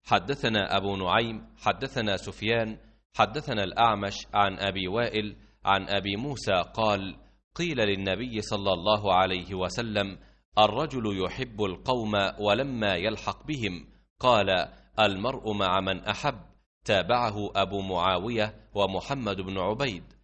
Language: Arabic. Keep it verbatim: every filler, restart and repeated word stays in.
حدثنا أبو نعيم حدثنا سفيان حدثنا الأعمش عن أبي وائل عن أبي موسى قال: قيل للنبي صلى الله عليه وسلم: الرجل يحب القوم ولما يلحق بهم، قال: المرء مع من أحب. تابعه أبو معاوية ومحمد بن عبيد.